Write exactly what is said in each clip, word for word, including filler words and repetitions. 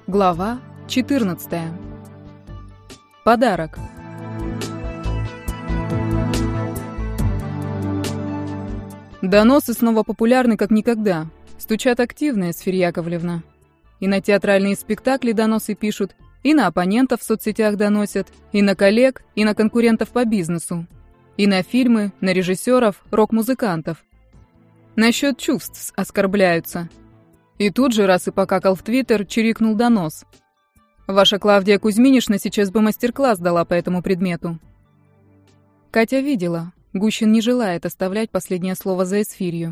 Глава четырнадцатая. Подарок. Доносы снова популярны как никогда. Стучат активно, Эсфирь Яковлевна. И на театральные спектакли доносы пишут, и на оппонентов в соцсетях доносят, и на коллег, и на конкурентов по бизнесу, и на фильмы, на режиссеров, рок-музыкантов. Насчет чувств оскорбляются. И тут же, раз и покакал в Твиттер, чирикнул донос. Ваша Клавдия Кузьминишна сейчас бы мастер-класс дала по этому предмету. Катя видела, Гущин не желает оставлять последнее слово за Эсфирью.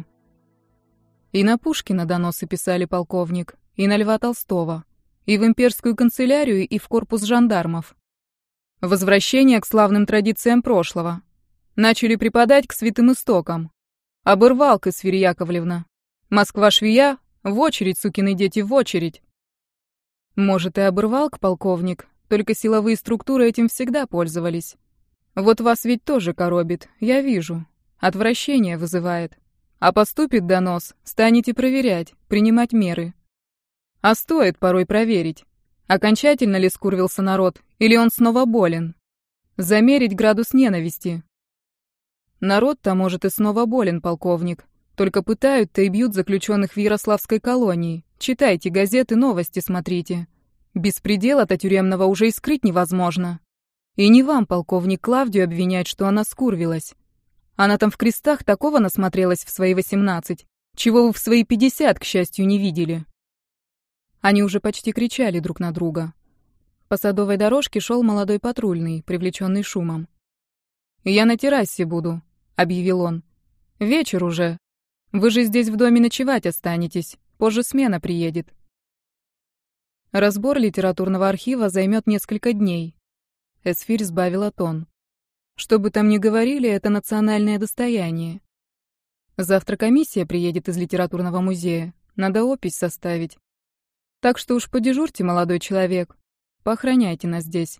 И на Пушкина доносы писали, полковник, и на Льва Толстого, и в имперскую канцелярию, и в корпус жандармов. Возвращение к славным традициям прошлого. Начали преподать к святым истокам. Обырвалка, Эсфирь Яковлевна. Москва-швея, в очередь, сукины дети, в очередь. Может, и обырвалк, полковник, только силовые структуры этим всегда пользовались. Вот вас ведь тоже коробит, я вижу. Отвращение вызывает. А поступит донос, станете проверять, принимать меры. А стоит порой проверить, окончательно ли скурвился народ, или он снова болен. Замерить градус ненависти. Народ-то, может, и снова болен, полковник. Только пытают-то и бьют заключенных в Ярославской колонии. Читайте газеты, новости смотрите. Беспредела-то тюремного уже и скрыть невозможно. И не вам, полковник, Клавдию обвинять, что она скурвилась. Она там в крестах такого насмотрелась в свои восемнадцать, чего вы в свои пятьдесят, к счастью, не видели. Они уже почти кричали друг на друга. По садовой дорожке шел молодой патрульный, привлеченный шумом. «Я на террасе буду», — объявил он. «Вечер уже. Вы же здесь в доме ночевать останетесь. Позже смена приедет». Разбор литературного архива займет несколько дней. Эсфирь сбавила тон. Что бы там ни говорили, это национальное достояние. Завтра комиссия приедет из литературного музея. Надо опись составить. Так что уж подежурьте, молодой человек. Поохраняйте нас здесь.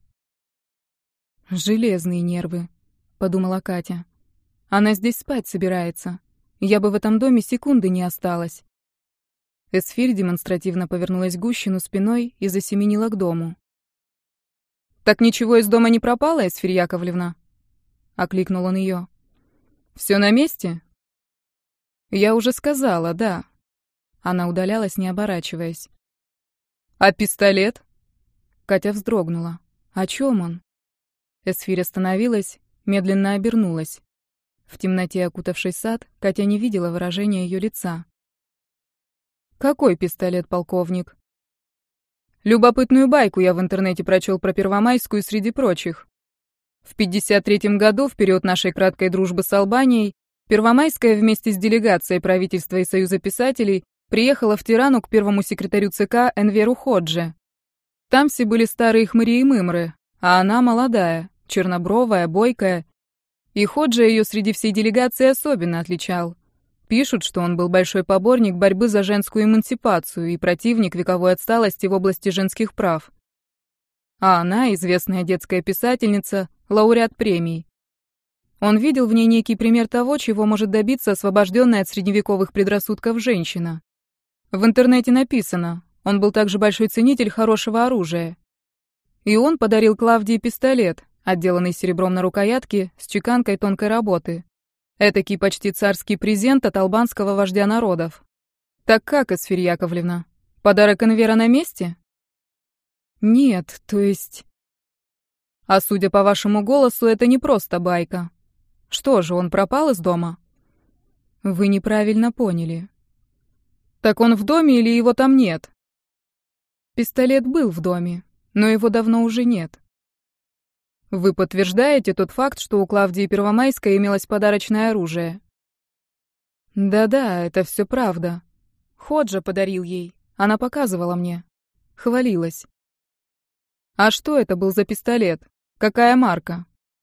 Железные нервы, подумала Катя. Она здесь спать собирается. Я бы в этом доме секунды не осталась. Эсфирь демонстративно повернулась к Гущину спиной и засеменила к дому. «Так ничего из дома не пропало, Эсфирь Яковлевна?» — окликнул он ее. «Все на месте?» «Я уже сказала, да». Она удалялась, не оборачиваясь. «А пистолет?» Катя вздрогнула. «О чем он?» Эсфирь остановилась, медленно обернулась. В темноте, окутавшей сад, Катя не видела выражения ее лица. «Какой пистолет, полковник?» «Любопытную байку я в интернете прочел про Первомайскую среди прочих. В пятьдесят третьем году, в период нашей краткой дружбы с Албанией, Первомайская вместе с делегацией правительства и Союза писателей приехала в Тирану к первому секретарю ЦК Энверу Ходже. Там все были старые хмыри и мымры, а она молодая, чернобровая, бойкая. И Ходже ее среди всей делегации особенно отличал. Пишут, что он был большой поборник борьбы за женскую эмансипацию и противник вековой отсталости в области женских прав. А она, известная детская писательница, лауреат премий. Он видел в ней некий пример того, чего может добиться освобожденная от средневековых предрассудков женщина. В интернете написано, он был также большой ценитель хорошего оружия. И он подарил Клавдии пистолет, отделанный серебром на рукоятке, с чеканкой тонкой работы. Этакий почти царский презент от албанского вождя народов. Так как, Эсфирь Яковлевна, подарок Энвера на месте? Нет, то есть... А судя по вашему голосу, это не просто байка. Что же, он пропал из дома? Вы неправильно поняли. Так он в доме или его там нет? Пистолет был в доме, но его давно уже нет. Вы подтверждаете тот факт, что у Клавдии Первомайской имелось подарочное оружие? Да-да, это все правда. Ходжа подарил ей, она показывала мне. Хвалилась. А что это был за пистолет? Какая марка?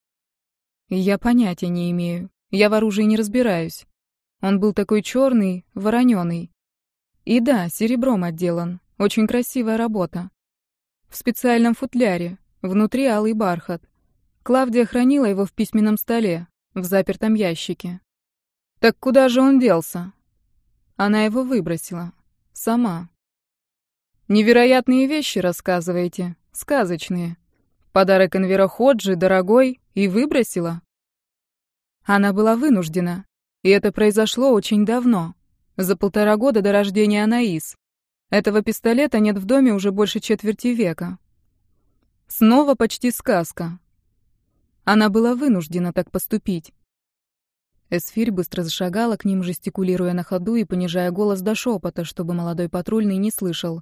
Я понятия не имею. Я в оружии не разбираюсь. Он был такой черный, вороненый. И да, серебром отделан. Очень красивая работа. В специальном футляре. Внутри алый бархат. Клавдия хранила его в письменном столе, в запертом ящике. Так куда же он делся? Она его выбросила. Сама. Невероятные вещи рассказываете, сказочные. Подарок Энвера Ходжи дорогой и выбросила. Она была вынуждена, и это произошло очень давно, за полтора года до рождения Анаис. Этого пистолета нет в доме уже больше четверти века. Снова почти сказка. Она была вынуждена так поступить. Эсфирь быстро зашагала к ним, жестикулируя на ходу и понижая голос до шепота, чтобы молодой патрульный не слышал.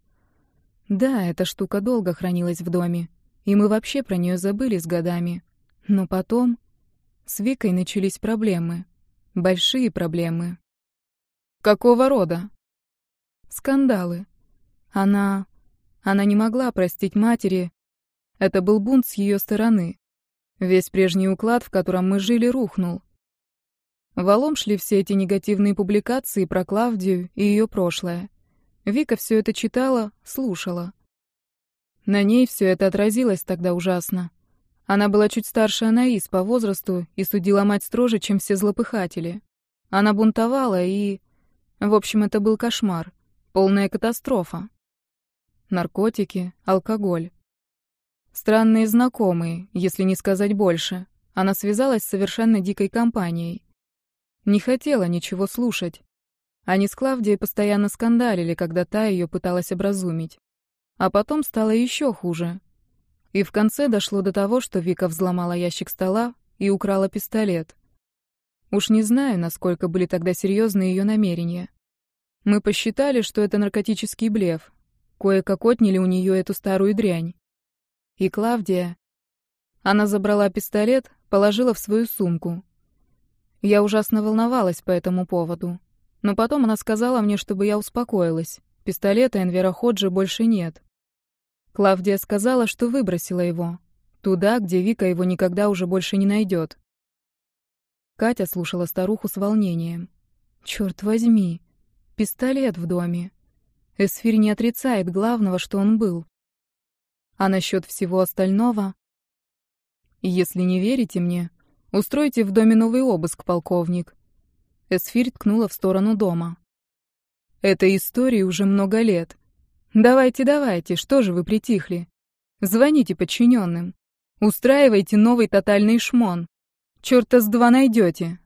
Да, эта штука долго хранилась в доме, и мы вообще про нее забыли с годами. Но потом с Викой начались проблемы. Большие проблемы. Какого рода? Скандалы. Она... Она не могла простить матери. Это был бунт с ее стороны. Весь прежний уклад, в котором мы жили, рухнул. Валом шли все эти негативные публикации про Клавдию и ее прошлое. Вика все это читала, слушала. На ней все это отразилось тогда ужасно. Она была чуть старше Анаис по возрасту и судила мать строже, чем все злопыхатели. Она бунтовала и... В общем, это был кошмар. Полная катастрофа. Наркотики, алкоголь. Странные знакомые, если не сказать больше. Она связалась с совершенно дикой компанией. Не хотела ничего слушать. Они с Клавдией постоянно скандалили, когда та ее пыталась образумить. А потом стало еще хуже. И в конце дошло до того, что Вика взломала ящик стола и украла пистолет. Уж не знаю, насколько были тогда серьезны ее намерения. Мы посчитали, что это наркотический блеф. Кое-как отняли у нее эту старую дрянь. И Клавдия... Она забрала пистолет, положила в свою сумку. Я ужасно волновалась по этому поводу. Но потом она сказала мне, чтобы я успокоилась. Пистолета Энвера Ходжи больше нет. Клавдия сказала, что выбросила его. Туда, где Вика его никогда уже больше не найдет. Катя слушала старуху с волнением. Черт возьми, пистолет в доме. Эсфирь не отрицает главного, что он был. А насчет всего остального... Если не верите мне, устройте в доме новый обыск, полковник. Эсфирь ткнула в сторону дома. Этой истории уже много лет. Давайте, давайте, что же вы притихли? Звоните подчиненным. Устраивайте новый тотальный шмон. Чёрта с два найдете.